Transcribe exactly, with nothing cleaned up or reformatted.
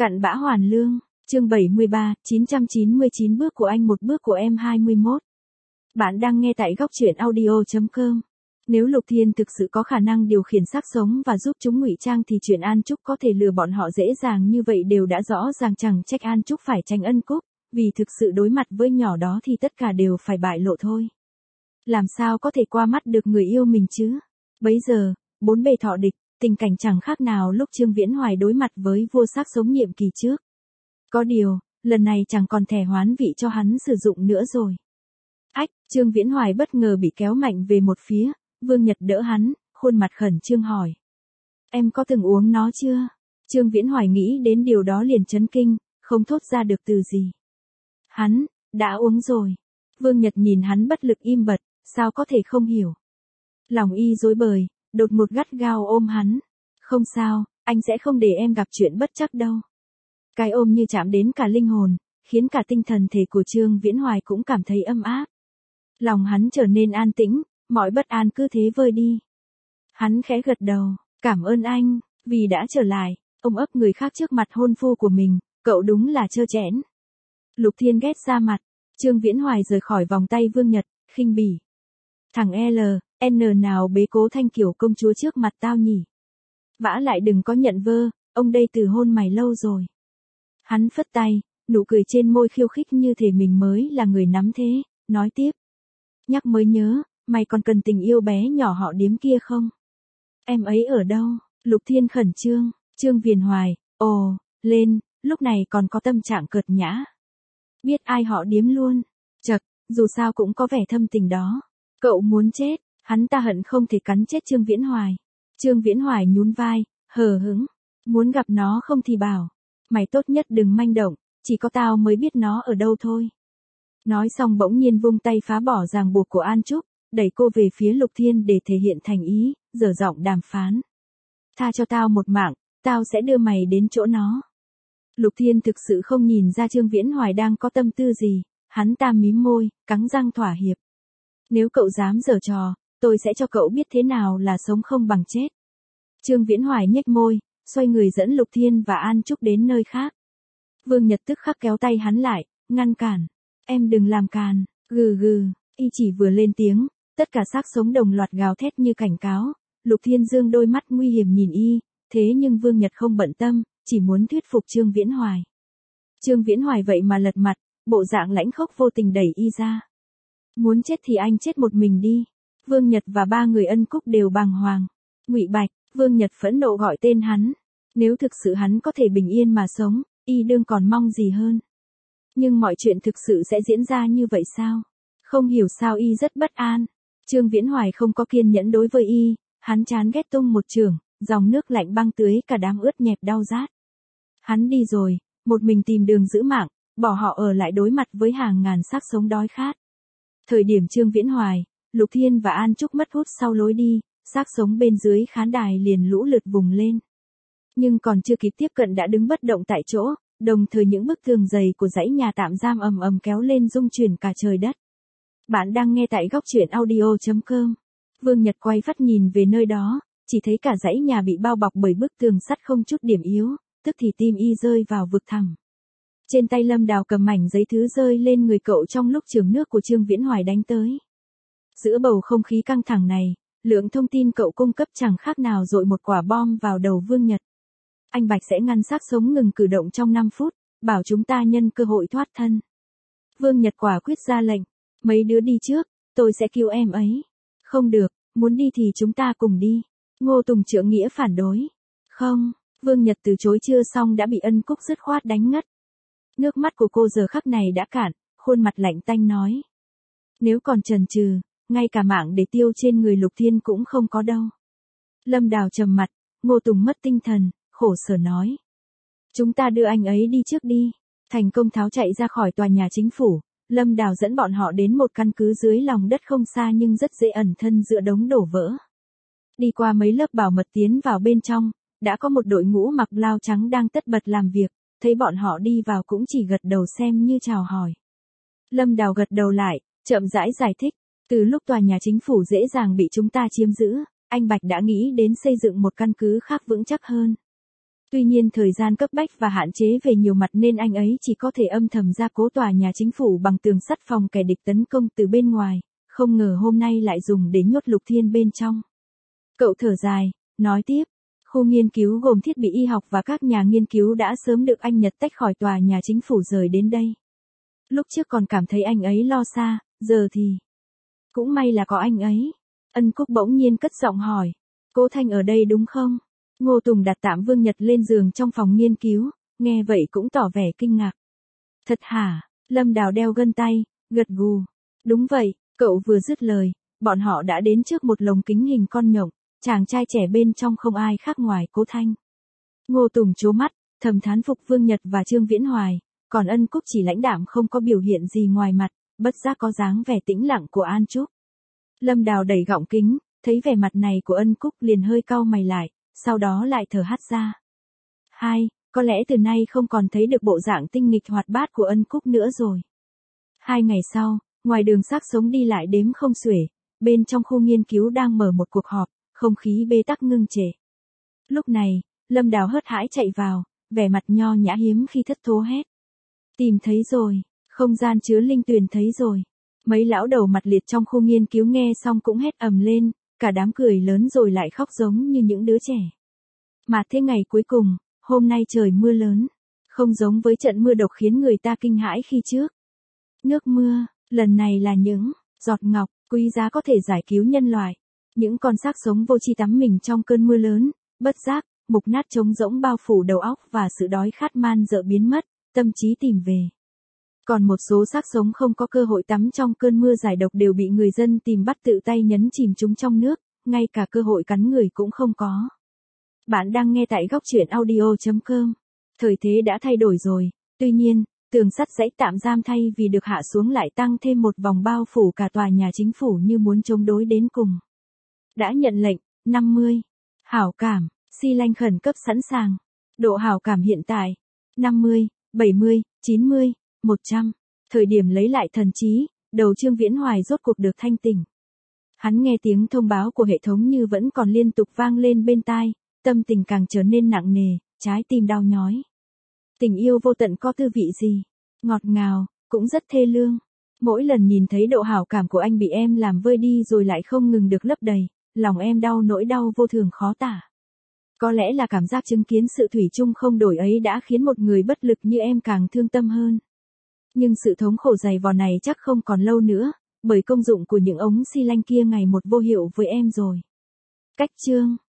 Cặn bã hoàn lương, chương bảy mươi ba, chín trăm chín mươi chín bước của anh một bước của em hai mươi mốt. Bạn đang nghe tại góc truyện audio chấm com. Nếu Lục Thiên thực sự có khả năng điều khiển xác sống và giúp chúng ngụy trang thì chuyện An Trúc có thể lừa bọn họ dễ dàng như vậy đều đã rõ ràng, chẳng trách An Trúc phải tránh ân cúc, vì thực sự đối mặt với nhỏ đó thì tất cả đều phải bại lộ thôi. Làm sao có thể qua mắt được người yêu mình chứ? Bấy giờ, bốn bề thọ địch, tình cảnh chẳng khác nào lúc Trương Viễn Hoài đối mặt với vua xác sống nhiệm kỳ trước. Có điều, lần này chẳng còn thẻ hoán vị cho hắn sử dụng nữa rồi. Ách, Trương Viễn Hoài bất ngờ bị kéo mạnh về một phía, Vương Nhật đỡ hắn, khuôn mặt khẩn trương hỏi. Em có từng uống nó chưa? Trương Viễn Hoài nghĩ đến điều đó liền chấn kinh, không thốt ra được từ gì. Hắn, đã uống rồi. Vương Nhật nhìn hắn bất lực im bặt, sao có thể không hiểu. Lòng y rối bời, đột ngột gắt gao ôm hắn. Không sao, anh sẽ không để em gặp chuyện bất trắc đâu. Cái ôm như chạm đến cả linh hồn, khiến cả tinh thần thể của Trương Viễn Hoài cũng cảm thấy âm áp. Lòng hắn trở nên an tĩnh, mọi bất an cứ thế vơi đi. Hắn khẽ gật đầu, cảm ơn anh, vì đã trở lại, ông ấp người khác trước mặt hôn phu của mình, cậu đúng là trơ trẽn. Lục Thiên ghét ra mặt, Trương Viễn Hoài rời khỏi vòng tay Vương Nhật, khinh bỉ. Thằng L, N nào bế Cố Thanh kiểu công chúa trước mặt tao nhỉ? Vã lại đừng có nhận vơ, ông đây từ hôn mày lâu rồi. Hắn phất tay, nụ cười trên môi khiêu khích như thể mình mới là người nắm thế, nói tiếp. Nhắc mới nhớ, mày còn cần tình yêu bé nhỏ họ Điếm kia không? Em ấy ở đâu? Lục Thiên khẩn trương, Trương Viễn Hoài, ồ, lên, lúc này còn có tâm trạng cợt nhã. Biết ai họ Điếm luôn, chật, dù sao cũng có vẻ thâm tình đó. Cậu muốn chết, hắn ta hận không thể cắn chết Trương Viễn Hoài. Trương Viễn Hoài nhún vai, hờ hững, muốn gặp nó không thì bảo. Mày tốt nhất đừng manh động, chỉ có tao mới biết nó ở đâu thôi. Nói xong bỗng nhiên vung tay phá bỏ ràng buộc của An Trúc, đẩy cô về phía Lục Thiên để thể hiện thành ý, dở giọng đàm phán. Tha cho tao một mạng, tao sẽ đưa mày đến chỗ nó. Lục Thiên thực sự không nhìn ra Trương Viễn Hoài đang có tâm tư gì, hắn ta mím môi, cắn răng thỏa hiệp. Nếu cậu dám giở trò, tôi sẽ cho cậu biết thế nào là sống không bằng chết. Trương Viễn Hoài nhếch môi, xoay người dẫn Lục Thiên và An Trúc đến nơi khác. Vương Nhật tức khắc kéo tay hắn lại, ngăn cản. Em đừng làm càn, gừ gừ, y chỉ vừa lên tiếng, tất cả xác sống đồng loạt gào thét như cảnh cáo. Lục Thiên dương đôi mắt nguy hiểm nhìn y, thế nhưng Vương Nhật không bận tâm, chỉ muốn thuyết phục Trương Viễn Hoài. Trương Viễn Hoài vậy mà lật mặt, bộ dạng lãnh khốc vô tình đẩy y ra. Muốn chết thì anh chết một mình đi. Vương Nhật và ba người ân cúc đều bàng hoàng. Ngụy Bạch, Vương Nhật phẫn nộ gọi tên hắn. Nếu thực sự hắn có thể bình yên mà sống, y đương còn mong gì hơn. Nhưng mọi chuyện thực sự sẽ diễn ra như vậy sao? Không hiểu sao y rất bất an. Trương Viễn Hoài không có kiên nhẫn đối với y, hắn chán ghét tung một chưởng, dòng nước lạnh băng tưới cả đám ướt nhẹp đau rát. Hắn đi rồi, một mình tìm đường giữ mạng, bỏ họ ở lại đối mặt với hàng ngàn xác sống đói khát. Thời điểm Trương Viễn Hoài, Lục Thiên và An Trúc mất hút sau lối đi, xác sống bên dưới khán đài liền lũ lượt vùng lên. Nhưng còn chưa kịp tiếp cận đã đứng bất động tại chỗ, đồng thời những bức tường dày của dãy nhà tạm giam ầm ầm kéo lên rung chuyển cả trời đất. Bạn đang nghe tại góc truyện audio chấm com. Vương Nhật quay phát nhìn về nơi đó, chỉ thấy cả dãy nhà bị bao bọc bởi bức tường sắt không chút điểm yếu, tức thì tim y rơi vào vực thẳm. Trên tay Lâm Đào cầm mảnh giấy thứ rơi lên người cậu trong lúc chưởng nước của Trương Viễn Hoài đánh tới. Giữa bầu không khí căng thẳng này, lượng thông tin cậu cung cấp chẳng khác nào dội một quả bom vào đầu Vương Nhật. Anh Bạch sẽ ngăn xác sống ngừng cử động trong năm phút, bảo chúng ta nhân cơ hội thoát thân. Vương Nhật quả quyết ra lệnh, mấy đứa đi trước, tôi sẽ cứu em ấy. Không được, muốn đi thì chúng ta cùng đi. Ngô Tùng Trượng Nghĩa phản đối. Không, Vương Nhật từ chối chưa xong đã bị Ân Cúc dứt khoát đánh ngất. Nước mắt của cô giờ khắc này đã cạn, khuôn mặt lạnh tanh nói. Nếu còn chần chừ, ngay cả mạng để tiêu trên người Lục Thiên cũng không có đâu. Lâm Đào trầm mặt, Ngô Tùng mất tinh thần, khổ sở nói. Chúng ta đưa anh ấy đi trước đi. Thành công tháo chạy ra khỏi tòa nhà chính phủ, Lâm Đào dẫn bọn họ đến một căn cứ dưới lòng đất không xa nhưng rất dễ ẩn thân giữa đống đổ vỡ. Đi qua mấy lớp bảo mật tiến vào bên trong, đã có một đội ngũ mặc blau trắng đang tất bật làm việc, thấy bọn họ đi vào cũng chỉ gật đầu xem như chào hỏi. Lâm Đào gật đầu lại, chậm rãi giải thích, từ lúc tòa nhà chính phủ dễ dàng bị chúng ta chiếm giữ, anh Bạch đã nghĩ đến xây dựng một căn cứ khác vững chắc hơn. Tuy nhiên thời gian cấp bách và hạn chế về nhiều mặt nên anh ấy chỉ có thể âm thầm gia cố tòa nhà chính phủ bằng tường sắt phòng kẻ địch tấn công từ bên ngoài, không ngờ hôm nay lại dùng để nhốt Lục Thiên bên trong. Cậu thở dài, nói tiếp, khu nghiên cứu gồm thiết bị y học và các nhà nghiên cứu đã sớm được anh Nhật tách khỏi tòa nhà chính phủ rời đến đây. Lúc trước còn cảm thấy anh ấy lo xa, giờ thì... Cũng may là có anh ấy. Ân Cúc bỗng nhiên cất giọng hỏi, cô Thanh ở đây đúng không? Ngô Tùng đặt tạm Vương Nhật lên giường trong phòng nghiên cứu, nghe vậy cũng tỏ vẻ kinh ngạc. Thật hả? Lâm Đào đeo gân tay, gật gù. Đúng vậy, cậu vừa dứt lời, bọn họ đã đến trước một lồng kính hình con nhộng, chàng trai trẻ bên trong không ai khác ngoài Cố Thanh. Ngô Tùng trố mắt, thầm thán phục Vương Nhật và Trương Viễn Hoài, còn Ân Cúc chỉ lãnh đạm không có biểu hiện gì ngoài mặt, bất giác có dáng vẻ tĩnh lặng của An Trúc. Lâm Đào đẩy gọng kính, thấy vẻ mặt này của Ân Cúc liền hơi cau mày lại, sau đó lại thở hắt ra. Hai, có lẽ từ nay không còn thấy được bộ dạng tinh nghịch hoạt bát của Ân Cúc nữa rồi. Hai ngày sau, ngoài đường xác sống đi lại đếm không xuể, bên trong khu nghiên cứu đang mở một cuộc họp, không khí bế tắc ngưng trệ. Lúc này, Lâm Đào hớt hãi chạy vào, vẻ mặt nho nhã hiếm khi thất thố hét. Tìm thấy rồi, không gian chứa linh tuyền thấy rồi. Mấy lão đầu mặt liệt trong khu nghiên cứu nghe xong cũng hét ầm lên, cả đám cười lớn rồi lại khóc giống như những đứa trẻ. Mà thế ngày cuối cùng, hôm nay trời mưa lớn, không giống với trận mưa độc khiến người ta kinh hãi khi trước. Nước mưa, lần này là những giọt ngọc, quý giá có thể giải cứu nhân loại. Những con xác sống vô tri tắm mình trong cơn mưa lớn, bất giác, mục nát trống rỗng bao phủ đầu óc và sự đói khát man dợ biến mất, tâm trí tìm về. Còn một số xác sống không có cơ hội tắm trong cơn mưa giải độc đều bị người dân tìm bắt tự tay nhấn chìm chúng trong nước, ngay cả cơ hội cắn người cũng không có. Bạn đang nghe tại góc truyện audio chấm com. Thời thế đã thay đổi rồi, tuy nhiên, tường sắt dãy tạm giam thay vì được hạ xuống lại tăng thêm một vòng bao phủ cả tòa nhà chính phủ như muốn chống đối đến cùng. Đã nhận lệnh, năm mươi. Hảo cảm, xi lanh khẩn cấp sẵn sàng. Độ hảo cảm hiện tại, năm mươi, bảy mươi, chín mươi, một trăm. Thời điểm lấy lại thần trí, đầu Trương Viễn Hoài rốt cuộc được thanh tỉnh. Hắn nghe tiếng thông báo của hệ thống như vẫn còn liên tục vang lên bên tai, tâm tình càng trở nên nặng nề, trái tim đau nhói. Tình yêu vô tận có tư vị gì? Ngọt ngào, cũng rất thê lương. Mỗi lần nhìn thấy độ hảo cảm của anh bị em làm vơi đi rồi lại không ngừng được lấp đầy, lòng em đau nỗi đau vô thường khó tả. Có lẽ là cảm giác chứng kiến sự thủy chung không đổi ấy đã khiến một người bất lực như em càng thương tâm hơn. Nhưng sự thống khổ dày vò này chắc không còn lâu nữa, bởi công dụng của những ống xi lanh kia ngày một vô hiệu với em rồi. Cách chương